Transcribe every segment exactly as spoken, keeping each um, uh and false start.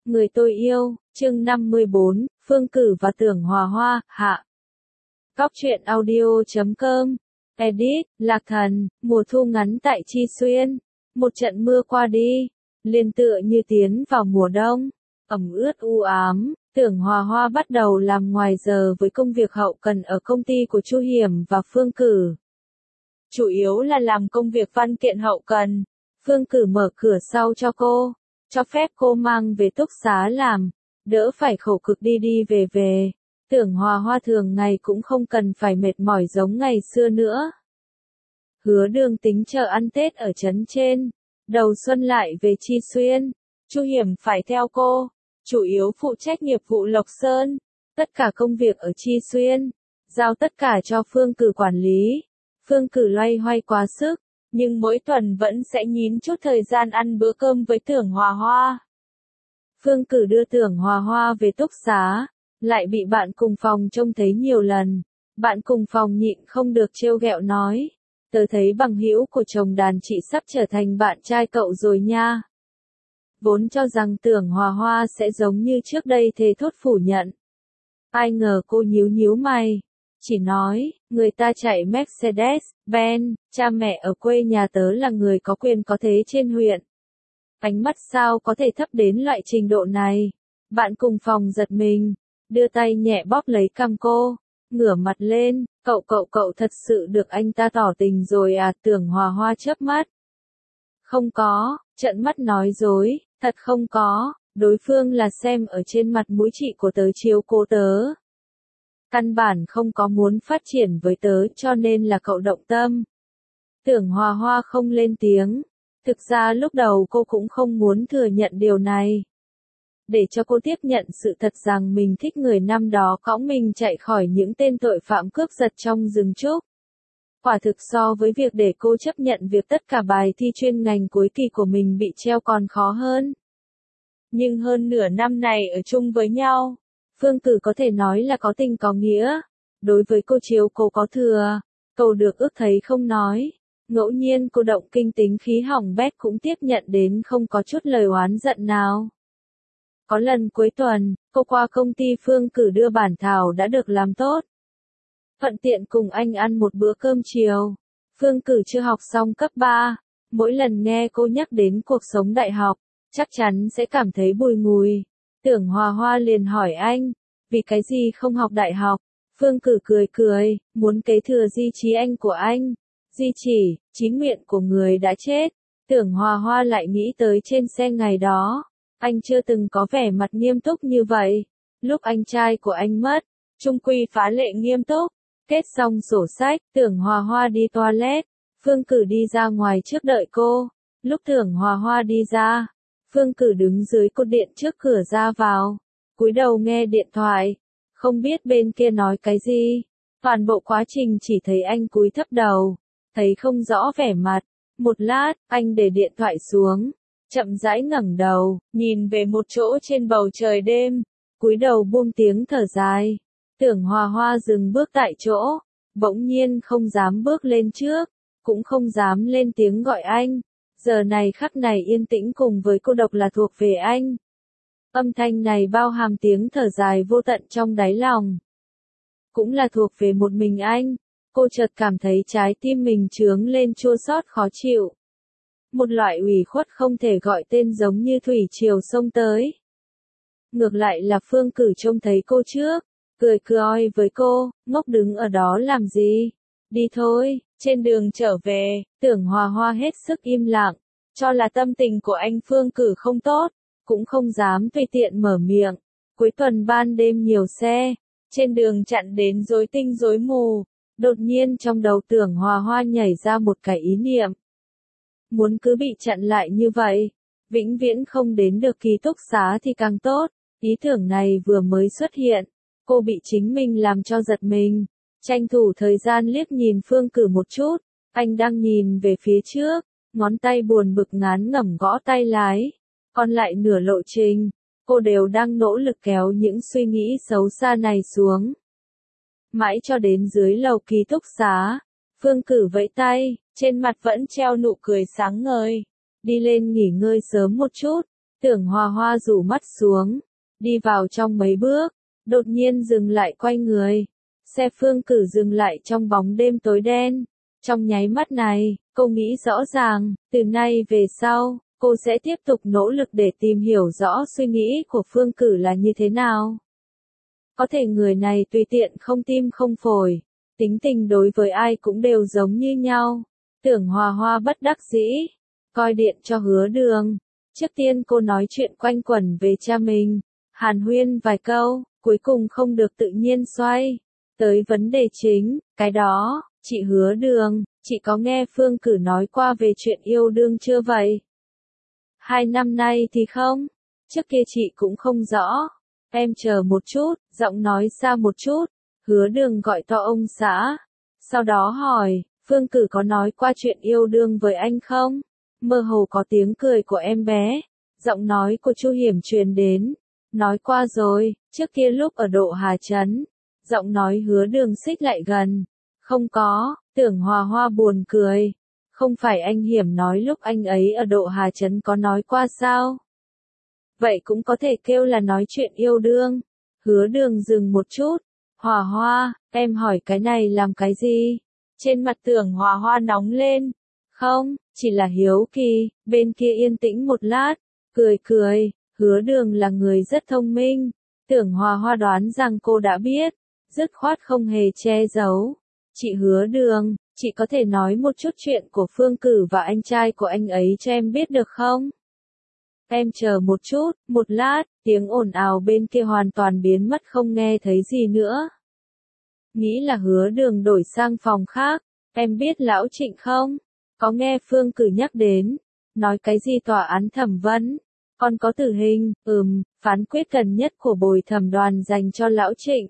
Người tôi yêu, chương năm mươi bốn, Phương Cử và Tưởng Hòa Hoa, hạ. Góc truyện audio chấm com, edit, Lạc Thần, mùa thu ngắn tại Chi Xuyên. Một trận mưa qua đi, liền tựa như tiến vào mùa đông, ẩm ướt u ám. Tưởng Hòa Hoa bắt đầu làm ngoài giờ với công việc hậu cần ở công ty của Chu Hiểm và Phương Cử. Chủ yếu là làm công việc văn kiện hậu cần. Phương Cử mở cửa sau cho cô, cho phép cô mang về túc xá làm, đỡ phải khổ cực đi đi về về. Tưởng Hòa Hoa thường ngày cũng không cần phải mệt mỏi giống ngày xưa nữa. Hứa Đường tính chờ ăn Tết ở trấn trên, đầu xuân lại về Chi Xuyên. Chu Hiểm phải theo cô, chủ yếu phụ trách nghiệp vụ Lộc Sơn, tất cả công việc ở Chi Xuyên, giao tất cả cho Phương Cử quản lý. Phương Cử loay hoay quá sức, nhưng mỗi tuần vẫn sẽ nhín chút thời gian ăn bữa cơm với Tưởng Hòa Hoa. Phương Cử đưa Tưởng Hòa Hoa về túc xá, lại bị bạn cùng phòng trông thấy nhiều lần. Bạn cùng phòng nhịn không được trêu ghẹo nói, tớ thấy bằng hữu của chồng đàn chị sắp trở thành bạn trai cậu rồi nha. Vốn cho rằng Tưởng Hòa Hoa sẽ giống như trước đây thề thốt phủ nhận. Ai ngờ cô nhíu nhíu mày, chỉ nói, người ta chạy Mercedes, Benz, cha mẹ ở quê nhà tớ là người có quyền có thế trên huyện. Ánh mắt sao có thể thấp đến loại trình độ này? Bạn cùng phòng giật mình, đưa tay nhẹ bóp lấy cằm cô, ngửa mặt lên, cậu cậu cậu thật sự được anh ta tỏ tình rồi à? Tưởng Hòa Hoa chớp mắt. Không có, trợn mắt nói dối, thật không có, đối phương là xem ở trên mặt mũi chị của tớ chiếu cố tớ. Căn bản không có muốn phát triển với tớ cho nên là cậu động tâm. Tưởng Hòa Hoa không lên tiếng. Thực ra lúc đầu cô cũng không muốn thừa nhận điều này. Để cho cô tiếp nhận sự thật rằng mình thích người năm đó cõng mình chạy khỏi những tên tội phạm cướp giật trong rừng trúc. Quả thực so với việc để cô chấp nhận việc tất cả bài thi chuyên ngành cuối kỳ của mình bị treo còn khó hơn. Nhưng hơn nửa năm này ở chung với nhau, Phương Cử có thể nói là có tình có nghĩa. Đối với cô chiếu cô có thừa, cầu được ước thấy không nói. Ngẫu nhiên cô động kinh tính khí hỏng bét cũng tiếp nhận đến không có chút lời oán giận nào. Có lần cuối tuần, cô qua công ty Phương Cử đưa bản thảo đã được làm tốt. Thuận tiện cùng anh ăn một bữa cơm chiều. Phương Cử chưa học xong cấp ba, mỗi lần nghe cô nhắc đến cuộc sống đại học, chắc chắn sẽ cảm thấy bùi ngùi. Tưởng Hòa Hoa liền hỏi anh, vì cái gì không học đại học? Phương Cử cười cười, muốn kế thừa di chí anh của anh. Di chỉ, chí nguyện của người đã chết. Tưởng Hòa Hoa lại nghĩ tới trên xe ngày đó. Anh chưa từng có vẻ mặt nghiêm túc như vậy. Lúc anh trai của anh mất, trung quy phá lệ nghiêm túc. Kết xong sổ sách, Tưởng Hòa Hoa đi toilet. Phương Cử đi ra ngoài trước đợi cô. Lúc Tưởng Hòa Hoa đi ra, Phương Cử đứng dưới cột điện trước cửa ra vào, cúi đầu nghe điện thoại, không biết bên kia nói cái gì. Toàn bộ quá trình chỉ thấy anh cúi thấp đầu, thấy không rõ vẻ mặt. Một lát, anh để điện thoại xuống, chậm rãi ngẩng đầu, nhìn về một chỗ trên bầu trời đêm, cúi đầu buông tiếng thở dài. Tưởng Hòa Hoa dừng bước tại chỗ, bỗng nhiên không dám bước lên trước, cũng không dám lên tiếng gọi anh. Giờ này khắc này yên tĩnh cùng với cô độc là thuộc về anh. Âm thanh này bao hàm tiếng thở dài vô tận trong đáy lòng. Cũng là thuộc về một mình anh. Cô chợt cảm thấy trái tim mình chướng lên chua xót khó chịu. Một loại ủy khuất không thể gọi tên giống như thủy triều xông tới. Ngược lại là Phương Cử trông thấy cô trước, cười cười với cô, ngốc đứng ở đó làm gì? Đi thôi. Trên đường trở về, Tưởng Hòa Hoa hết sức im lặng, cho là tâm tình của anh Phương Cử không tốt, cũng không dám tùy tiện mở miệng. Cuối tuần ban đêm nhiều xe, trên đường chặn đến rối tinh rối mù, đột nhiên trong đầu Tưởng Hòa Hoa nhảy ra một cái ý niệm. Muốn cứ bị chặn lại như vậy, vĩnh viễn không đến được ký túc xá thì càng tốt. Ý tưởng này vừa mới xuất hiện, cô bị chính mình làm cho giật mình. Tranh thủ thời gian liếc nhìn Phương Cử một chút, anh đang nhìn về phía trước, ngón tay buồn bực ngán ngẩm gõ tay lái. Còn lại nửa lộ trình, cô đều đang nỗ lực kéo những suy nghĩ xấu xa này xuống. Mãi cho đến dưới lầu ký túc xá, Phương Cử vẫy tay, trên mặt vẫn treo nụ cười sáng ngời. Đi lên nghỉ ngơi sớm một chút, Tưởng Hòa Hoa rủ mắt xuống, đi vào trong mấy bước, đột nhiên dừng lại quay người. Xe Phương Cử dừng lại trong bóng đêm tối đen. Trong nháy mắt này, cô nghĩ rõ ràng, từ nay về sau, cô sẽ tiếp tục nỗ lực để tìm hiểu rõ suy nghĩ của Phương Cử là như thế nào. Có thể người này tùy tiện không tim không phổi, tính tình đối với ai cũng đều giống như nhau. Tưởng Hòa Hoa bất đắc dĩ, coi điện cho Hứa Đường. Trước tiên cô nói chuyện quanh quẩn về cha mình, hàn huyên vài câu, cuối cùng không được tự nhiên xoay tới vấn đề chính, cái đó, chị Hứa Đường, chị có nghe Phương Cử nói qua về chuyện yêu đương chưa vậy? Hai năm nay thì không, trước kia chị cũng không rõ. Em chờ một chút, giọng nói xa một chút, Hứa Đường gọi to ông xã. Sau đó hỏi, Phương Cử có nói qua chuyện yêu đương với anh không? Mơ hồ có tiếng cười của em bé, giọng nói của Chu Hiểm truyền đến. Nói qua rồi, trước kia lúc ở Độ Hà Trấn. Giọng nói Hứa Đường xích lại gần. Không có, Tưởng Hòa Hoa buồn cười. Không phải anh Hiểm nói lúc anh ấy ở Độ Hà Trấn có nói qua sao? Vậy cũng có thể kêu là nói chuyện yêu đương. Hứa Đường dừng một chút. Hòa Hoa, em hỏi cái này làm cái gì? Trên mặt Tưởng Hòa Hoa nóng lên. Không, chỉ là hiếu kỳ. Bên kia yên tĩnh một lát, cười cười. Hứa Đường là người rất thông minh. Tưởng Hòa Hoa đoán rằng cô đã biết, dứt khoát không hề che giấu. Chị Hứa Đường, chị có thể nói một chút chuyện của Phương Cử và anh trai của anh ấy cho em biết được không? Em chờ một chút, một lát, tiếng ồn ào bên kia hoàn toàn biến mất không nghe thấy gì nữa. Nghĩ là Hứa Đường đổi sang phòng khác. Em biết lão Trịnh không? Có nghe Phương Cử nhắc đến. Nói cái gì tòa án thẩm vấn? Còn có tử hình, ừm, phán quyết gần nhất của bồi thẩm đoàn dành cho lão Trịnh.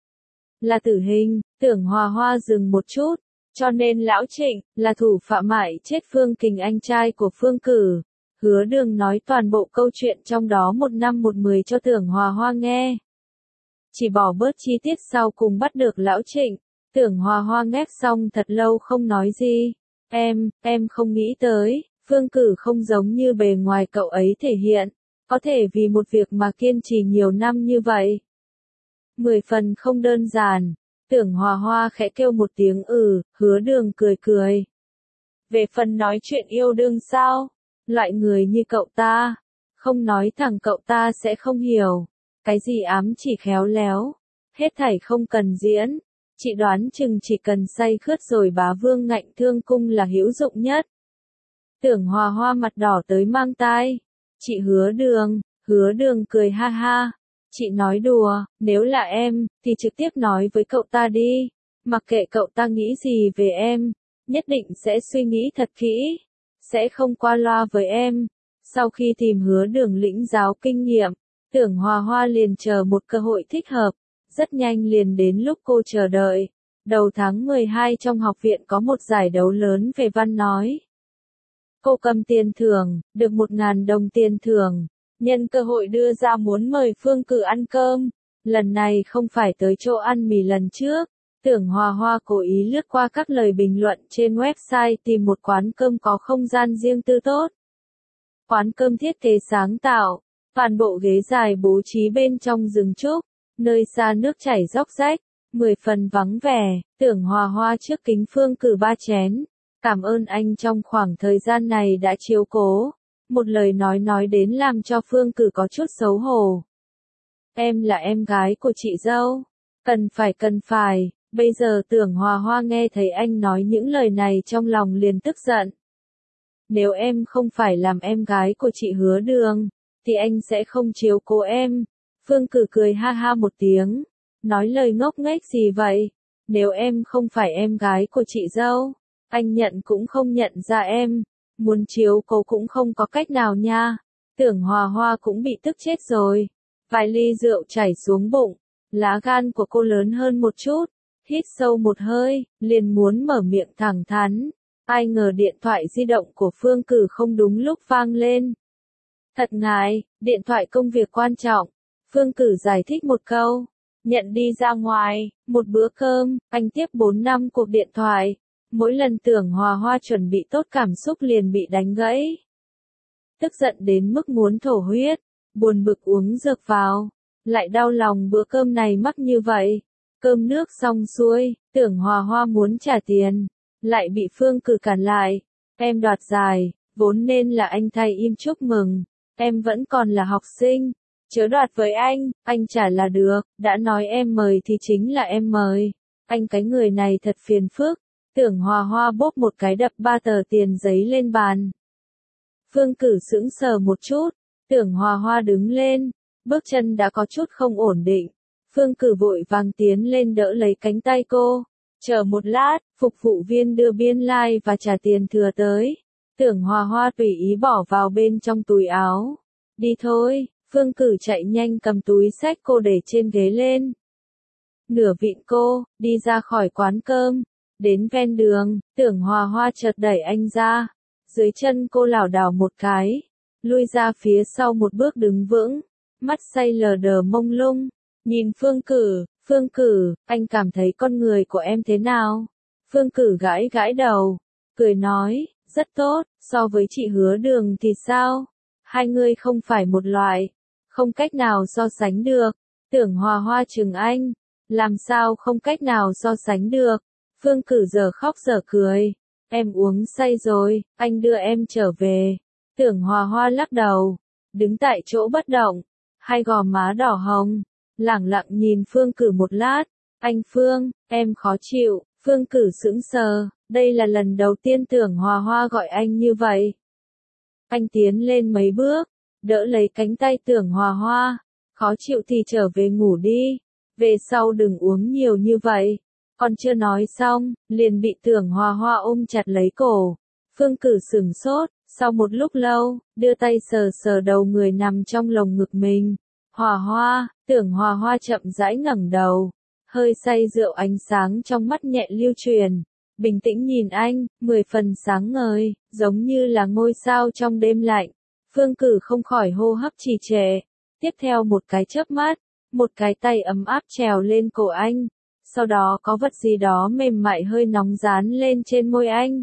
Là tử hình. Tưởng Hòa Hoa dừng một chút. Cho nên lão Trịnh, là thủ phạm hại chết Phương Kình anh trai của Phương Cử. Hứa Đường nói toàn bộ câu chuyện trong đó một năm một mười cho Tưởng Hòa Hoa nghe. Chỉ bỏ bớt chi tiết sau cùng bắt được lão Trịnh. Tưởng Hòa Hoa ngép xong thật lâu không nói gì. Em, em không nghĩ tới, Phương Cử không giống như bề ngoài cậu ấy thể hiện. Có thể vì một việc mà kiên trì nhiều năm như vậy. Mười phần không đơn giản. Tưởng Hòa Hoa khẽ kêu một tiếng ừ, Hứa Đường cười cười. Về phần nói chuyện yêu đương sao? Loại người như cậu ta, không nói thẳng cậu ta sẽ không hiểu. Cái gì ám chỉ khéo léo, hết thảy không cần diễn. Chị đoán chừng chỉ cần say khướt rồi bá vương ngạnh thương cung là hữu dụng nhất. Tưởng Hòa Hoa mặt đỏ tới mang tai. Chị Hứa Đường, Hứa Đường cười ha ha. Chị nói đùa, nếu là em, thì trực tiếp nói với cậu ta đi. Mặc kệ cậu ta nghĩ gì về em, nhất định sẽ suy nghĩ thật kỹ. Sẽ không qua loa với em. Sau khi tìm Hứa Đường lĩnh giáo kinh nghiệm, Tưởng Hòa Hoa liền chờ một cơ hội thích hợp. Rất nhanh liền đến lúc cô chờ đợi. Đầu tháng mười hai trong học viện có một giải đấu lớn về văn nói. Cô cầm tiền thưởng, được một ngàn đồng tiền thưởng. Nhân cơ hội đưa ra muốn mời Phương Cử ăn cơm. Lần này không phải tới chỗ ăn mì lần trước. Tưởng Hòa Hoa cố ý lướt qua các lời bình luận trên website tìm một quán cơm có không gian riêng tư tốt. Quán cơm thiết kế sáng tạo, toàn bộ ghế dài bố trí bên trong rừng trúc, nơi xa nước chảy róc rách, mười phần vắng vẻ. Tưởng Hòa Hoa trước kính Phương Cử ba chén. Cảm ơn anh trong khoảng thời gian này đã chiếu cố. Một lời nói nói đến làm cho Phương Cử có chút xấu hổ. Em là em gái của chị dâu. Cần phải cần phải. Bây giờ Tưởng Hòa Hoa nghe thấy anh nói những lời này trong lòng liền tức giận. Nếu em không phải làm em gái của chị Hứa Đường, thì anh sẽ không chiếu cố em. Phương Cử cười ha ha một tiếng. Nói lời ngốc nghếch gì vậy? Nếu em không phải em gái của chị dâu, anh nhận cũng không nhận ra em. Muốn chiếu cố cũng không có cách nào nha. Tưởng Hòa Hoa cũng bị tức chết rồi. Vài ly rượu chảy xuống bụng. Lá gan của cô lớn hơn một chút. Hít sâu một hơi, liền muốn mở miệng thẳng thắn. Ai ngờ điện thoại di động của Phương Cử không đúng lúc vang lên. Thật ngại, điện thoại công việc quan trọng. Phương Cử giải thích một câu. Nhận đi ra ngoài, một bữa cơm, anh tiếp bốn năm cuộc điện thoại. Mỗi lần Tưởng Hòa Hoa chuẩn bị tốt cảm xúc liền bị đánh gãy. tức giận đến mức muốn thổ huyết, buồn bực uống dược vào, lại đau lòng bữa cơm này mắc như vậy. Cơm nước xong xuôi, Tưởng Hòa Hoa muốn trả tiền, lại bị Phương Cử cản lại. Em đoạt giải, vốn nên là anh thay im chúc mừng, em vẫn còn là học sinh, chớ đoạt với anh, anh trả là được, đã nói em mời thì chính là em mời. Anh cái người này thật phiền phức. Tưởng Hòa Hoa bóp một cái đập ba tờ tiền giấy lên bàn. Phương Cử sững sờ một chút, Tưởng Hòa Hoa đứng lên, bước chân đã có chút không ổn định. Phương Cử vội vàng tiến lên đỡ lấy cánh tay cô. Chờ một lát, phục vụ viên đưa biên lai like và trả tiền thừa tới. Tưởng Hòa Hoa tùy ý bỏ vào bên trong túi áo. Đi thôi, Phương Cử chạy nhanh cầm túi xách cô để trên ghế lên. Nửa vịn cô, đi ra khỏi quán cơm. Đến ven đường, Tưởng Hòa Hoa chợt đẩy anh ra. Dưới chân cô lảo đảo một cái, lui ra phía sau một bước đứng vững, mắt say lờ đờ mông lung. Nhìn Phương Cử, Phương Cử, anh cảm thấy con người của em thế nào? Phương Cử gãi gãi đầu, cười nói, rất tốt, so với chị Hứa Đường thì sao? Hai người không phải một loại, không cách nào so sánh được. Tưởng Hòa Hoa trừng anh, làm sao không cách nào so sánh được? Phương Cử giờ khóc giờ cười, em uống say rồi, anh đưa em trở về. Tưởng Hòa Hoa lắc đầu, đứng tại chỗ bất động, hai gò má đỏ hồng, lẳng lặng nhìn Phương Cử một lát. Anh Phương, em khó chịu. Phương Cử sững sờ, đây là lần đầu tiên Tưởng Hòa Hoa gọi anh như vậy. Anh tiến lên mấy bước, đỡ lấy cánh tay Tưởng Hòa Hoa, khó chịu thì trở về ngủ đi, về sau đừng uống nhiều như vậy. Còn chưa nói xong, liền bị Tưởng Hòa Hoa ôm chặt lấy cổ. Phương Cử sửng sốt, sau một lúc lâu, đưa tay sờ sờ đầu người nằm trong lồng ngực mình. Hòa Hoa, Tưởng Hòa Hoa chậm rãi ngẩng đầu, hơi say rượu ánh sáng trong mắt nhẹ lưu truyền, bình tĩnh nhìn anh, mười phần sáng ngời, giống như là ngôi sao trong đêm lạnh. Phương Cử không khỏi hô hấp trì trệ. Tiếp theo một cái chớp mắt, một cái tay ấm áp trèo lên cổ anh, sau đó có vật gì đó mềm mại hơi nóng dán lên trên môi anh.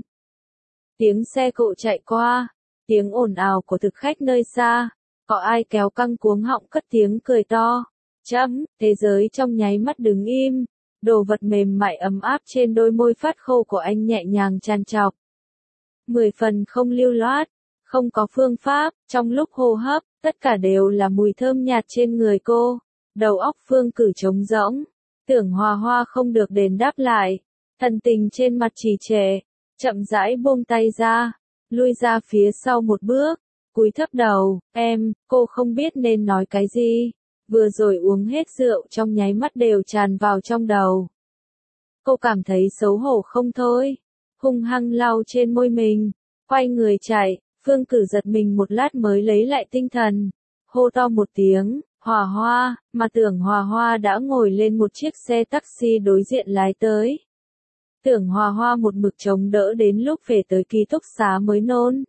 Tiếng xe cộ chạy qua, tiếng ồn ào của thực khách nơi xa, có ai kéo căng cuống họng cất tiếng cười to. Chấm, thế giới trong nháy mắt đứng im, đồ vật mềm mại ấm áp trên đôi môi phát khô của anh nhẹ nhàng tràn trọc. Mười phần không lưu loát, không có phương pháp, trong lúc hô hấp, tất cả đều là mùi thơm nhạt trên người cô. Đầu óc Phương Cử trống rỗng, Tưởng Hòa Hoa không được đền đáp lại, thần tình trên mặt trì trệ, chậm rãi buông tay ra, lui ra phía sau một bước, cúi thấp đầu. Em, cô không biết nên nói cái gì. Vừa rồi uống hết rượu trong nháy mắt đều tràn vào trong đầu. Cô cảm thấy xấu hổ không thôi, hung hăng lau trên môi mình, quay người chạy. Phương Cử giật mình một lát mới lấy lại tinh thần, hô to một tiếng, Hòa Hoa, mà Tưởng Hòa Hoa đã ngồi lên một chiếc xe taxi đối diện lái tới. Tưởng Hòa Hoa một mực chống đỡ đến lúc về tới ký túc xá mới nôn.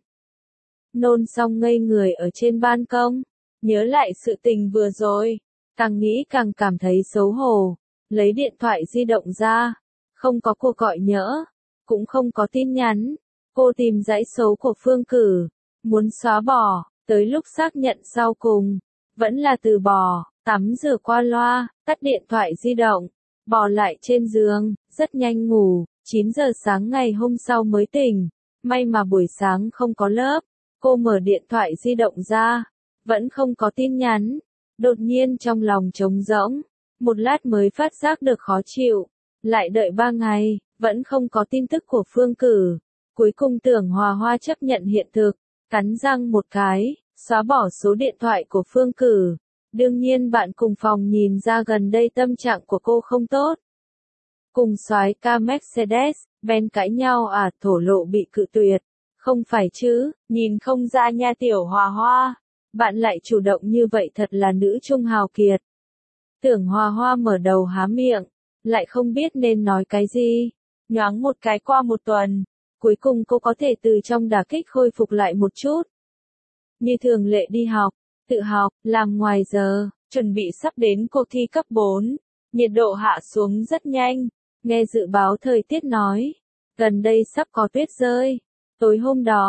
Nôn xong ngây người ở trên ban công, nhớ lại sự tình vừa rồi, càng nghĩ càng cảm thấy xấu hổ, lấy điện thoại di động ra, không có cuộc gọi nhỡ, cũng không có tin nhắn. Cô tìm dãy số của Phương Cử, muốn xóa bỏ, tới lúc xác nhận sau cùng, vẫn là từ bỏ, tắm rửa qua loa, tắt điện thoại di động, bỏ lại trên giường, rất nhanh ngủ. Chín giờ sáng ngày hôm sau mới tỉnh, may mà buổi sáng không có lớp. Cô mở điện thoại di động ra, vẫn không có tin nhắn, đột nhiên trong lòng trống rỗng, một lát mới phát giác được khó chịu, lại đợi ba ngày, vẫn không có tin tức của Phương Cử. Cuối cùng Tưởng Hòa Hoa chấp nhận hiện thực, cắn răng một cái, xóa bỏ số điện thoại của Phương Cử. Đương nhiên bạn cùng phòng nhìn ra gần đây tâm trạng của cô không tốt. Cùng soái ca Mercedes, Benz cãi nhau à, thổ lộ bị cự tuyệt. Không phải chứ, nhìn không ra nha Tiểu Hòa Hoa. Bạn lại chủ động như vậy thật là nữ trung hào kiệt. Tưởng Hòa Hoa mở đầu há miệng, lại không biết nên nói cái gì. Nhoáng một cái qua một tuần, cuối cùng cô có thể từ trong đả kích khôi phục lại một chút. Như thường lệ đi học, tự học, làm ngoài giờ, chuẩn bị sắp đến cuộc thi cấp bốn. Nhiệt độ hạ xuống rất nhanh, nghe dự báo thời tiết nói, gần đây sắp có tuyết rơi. Tối hôm đó,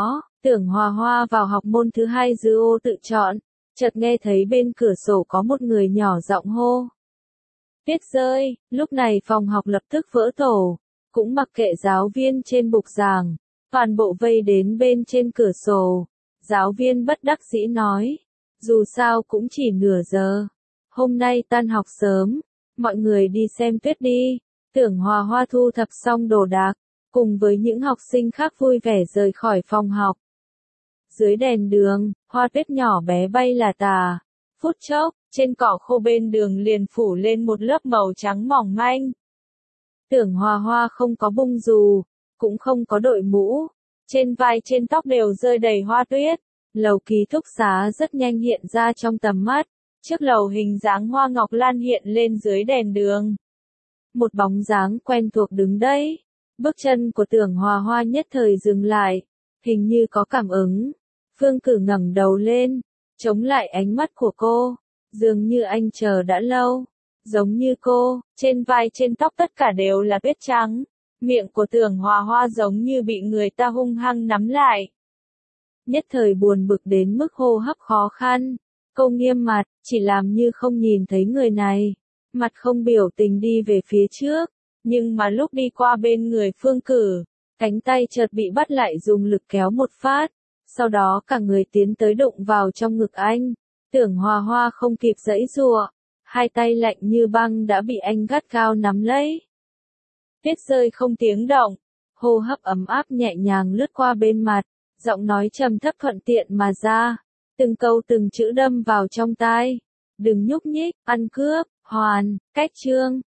Tưởng Hòa Hoa vào học môn thứ hai dư ô tự chọn, chợt nghe thấy bên cửa sổ có một người nhỏ giọng hô. Tuyết rơi, lúc này phòng học lập tức vỡ tổ, cũng mặc kệ giáo viên trên bục giảng, toàn bộ vây đến bên trên cửa sổ. Giáo viên bất đắc dĩ nói, dù sao cũng chỉ nửa giờ, hôm nay tan học sớm, mọi người đi xem tuyết đi. Tưởng Hòa Hoa thu thập xong đồ đạc, cùng với những học sinh khác vui vẻ rời khỏi phòng học. Dưới đèn đường, hoa tuyết nhỏ bé bay là tà. Phút chốc, trên cỏ khô bên đường liền phủ lên một lớp màu trắng mỏng manh. Tưởng Hòa Hoa không có bung dù, cũng không có đội mũ, trên vai trên tóc đều rơi đầy hoa tuyết. Lầu ký túc xá rất nhanh hiện ra trong tầm mắt, trước lầu hình dáng hoa ngọc lan hiện lên dưới đèn đường. Một bóng dáng quen thuộc đứng đấy, bước chân của Tưởng Hòa Hoa nhất thời dừng lại, hình như có cảm ứng. Phương Cử ngẩng đầu lên, chống lại ánh mắt của cô, dường như anh chờ đã lâu. Giống như cô, trên vai trên tóc tất cả đều là tuyết trắng, miệng của Tưởng Hòa Hoa giống như bị người ta hung hăng nắm lại. Nhất thời buồn bực đến mức hô hấp khó khăn, cô nghiêm mặt, chỉ làm như không nhìn thấy người này, mặt không biểu tình đi về phía trước, nhưng mà lúc đi qua bên người Phương Cử, cánh tay chợt bị bắt lại dùng lực kéo một phát, sau đó cả người tiến tới đụng vào trong ngực anh. Tưởng Hòa Hoa không kịp giãy giụa, hai tay lạnh như băng đã bị anh gắt gao nắm lấy. Tuyết rơi không tiếng động, hô hấp ấm áp nhẹ nhàng lướt qua bên mặt, giọng nói trầm thấp thuận tiện mà ra, từng câu từng chữ đâm vào trong tai. Đừng nhúc nhích, ăn cướp, hoàn, cách chương.